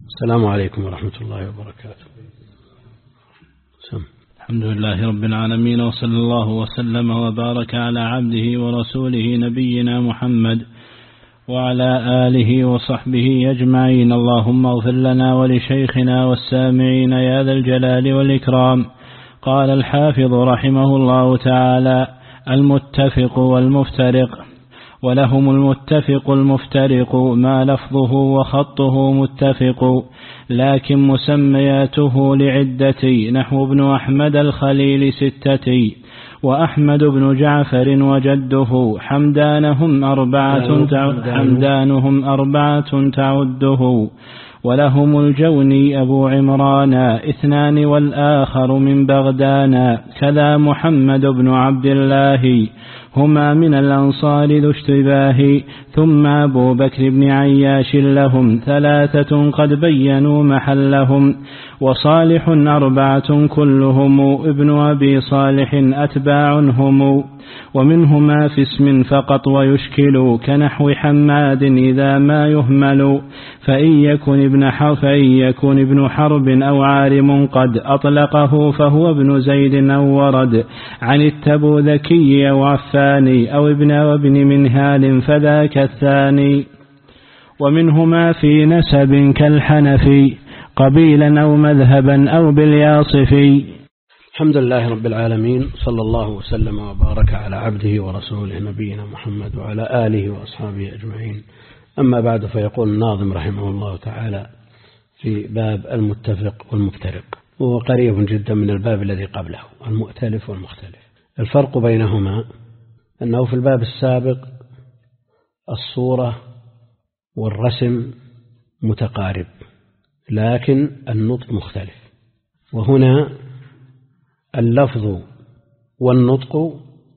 السلام عليكم ورحمة الله وبركاته. الحمد لله رب العالمين، وصلى الله وسلم وبارك على عبده ورسوله نبينا محمد وعلى آله وصحبه أجمعين. اللهم اغفر لنا ولشيخنا والسامعين يا ذا الجلال والإكرام. قال الحافظ رحمه الله تعالى: المتفق والمفترق. ولهم المتفق المفترق ما لفظه وخطه متفق، لكن مسمياته لعدة، نحو ابن أحمد الخليل 6، وأحمد بن جعفر وجده حمدانهم أربعة تعده. ولهم الجوني أبو عمران 2 والآخر من بغدان، كذا محمد بن عبد الله هما من الأنصار ذو اشتباه. ثم أبو بكر بن عياش لهم 3 قد بينوا محلهم، وصالح 4 كلهم ابن أبي صالح أتباع هم. ومنهما في اسم فقط ويشكل، كنحو حماد إذا ما يهمل. فإن يكن ابن حرب أو عارم قد أطلقه، فهو ابن زيد أو ورد عن التبوذكي أو عفاني، أو ابن منهال فذاك الثاني. ومنهما في نسب كالحنفي، قبيلا أو مذهبا أو بالياصفي. الحمد لله رب العالمين، صلى الله وسلم وبارك على عبده ورسوله نبينا محمد وعلى آله وأصحابه أجمعين. أما بعد، فيقول الناظم رحمه الله تعالى في باب المتفق والمفترق، وهو قريب جدا من الباب الذي قبله، المؤتلف والمختلف. الفرق بينهما أنه في الباب السابق الصورة والرسم متقارب، لكن النطق مختلف. وهنا اللفظ والنطق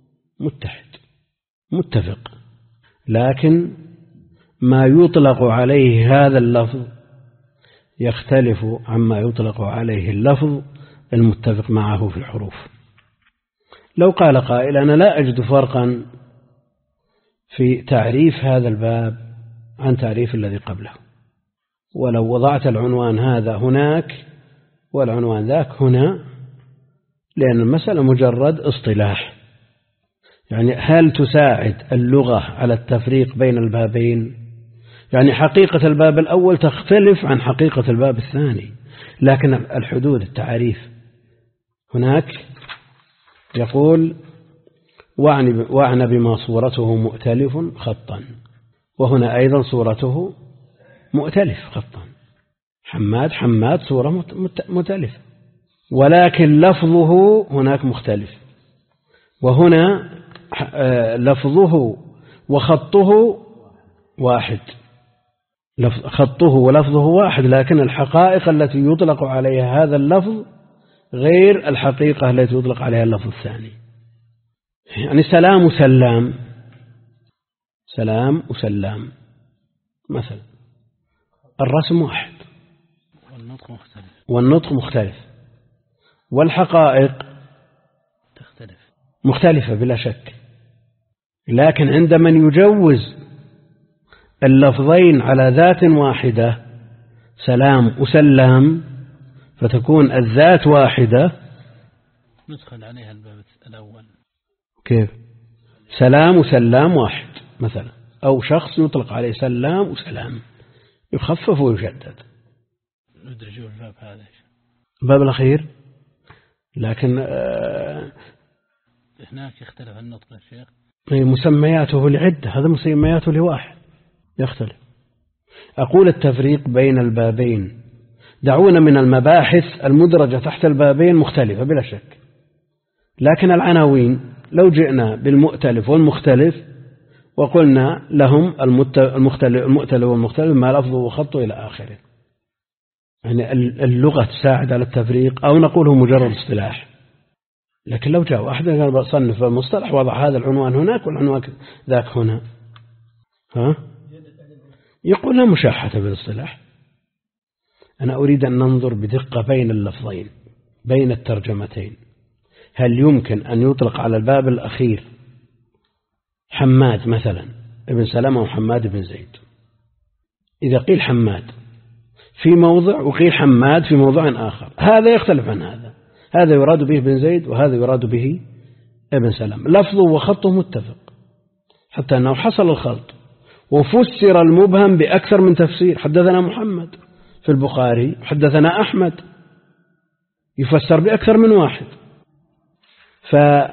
متفق، لكن ما يطلق عليه هذا اللفظ يختلف عما يطلق عليه اللفظ المتفق معه في الحروف. لو قال قائل: أنا لا أجد فرقا في تعريف هذا الباب عن تعريف الذي قبله، ولو وضعت العنوان هذا هناك والعنوان ذاك هنا، لأن المسألة مجرد اصطلاح. يعني هل تساعد اللغة على التفريق بين البابين؟ يعني حقيقة الباب الأول تختلف عن حقيقة الباب الثاني، لكن الحدود التعريف هناك يقول: وأعنى بما صورته مؤتلف خطا، وهنا أيضا صورته مؤتلف خطا. حماد صورة مؤتلف، ولكن لفظه هناك مختلف. وهنا لفظه وخطه واحد، خطه ولفظه واحد، لكن الحقائق التي يطلق عليها هذا اللفظ غير الحقيقة التي يطلق عليها اللفظ الثاني. يعني سلام وسلام مثلا، الرسم واحد والنطق مختلف، والحقائق مختلفة بلا شك. لكن عند من يجوز اللفظين على ذات واحدة، سلام وسلام، فتكون الذات واحدة، ندخل عليها الباب الأول. كيف؟ سلام وسلام واحد مثلا، أو شخص يطلق عليه سلام وسلام، يخفف ويشدد. ندرجوا الباب هذا، الباب الأخير. لكن هناك يختلف النطق يا شيخ. مسمياته لعدة، هذا مسمياته لواحد يختلف. أقول التفريق بين البابين، دعونا من المباحث المدرجة تحت البابين مختلفة بلا شك، لكن العناوين لو جئنا بالمؤتلف والمختلف وقلنا لهم المؤتلف والمختلف ما لفظه وخطه إلى آخره، يعني اللغة تساعد على التفريق، أو نقوله مجرد اصطلاح. لكن لو جاء واحد قال صنف المصطلح وضع هذا العنوان هناك والعنوان ذاك هنا، يقول لا مشاحة بالاصطلاح. أنا أريد أن ننظر بدقة بين اللفظين، بين الترجمتين. هل يمكن أن يطلق على الباب الأخير حماد مثلا ابن سلمة وحماد بن زيد؟ إذا قيل حماد في موضع وقيل حماد في موضع آخر، هذا يختلف عن هذا، هذا يراد به ابن زيد وهذا يراد به ابن سلام، لفظه وخطه متفق، حتى أنه حصل الخلط وفسر المبهم بأكثر من تفسير. حدثنا محمد في البخاري، حدثنا أحمد، يفسر بأكثر من واحد.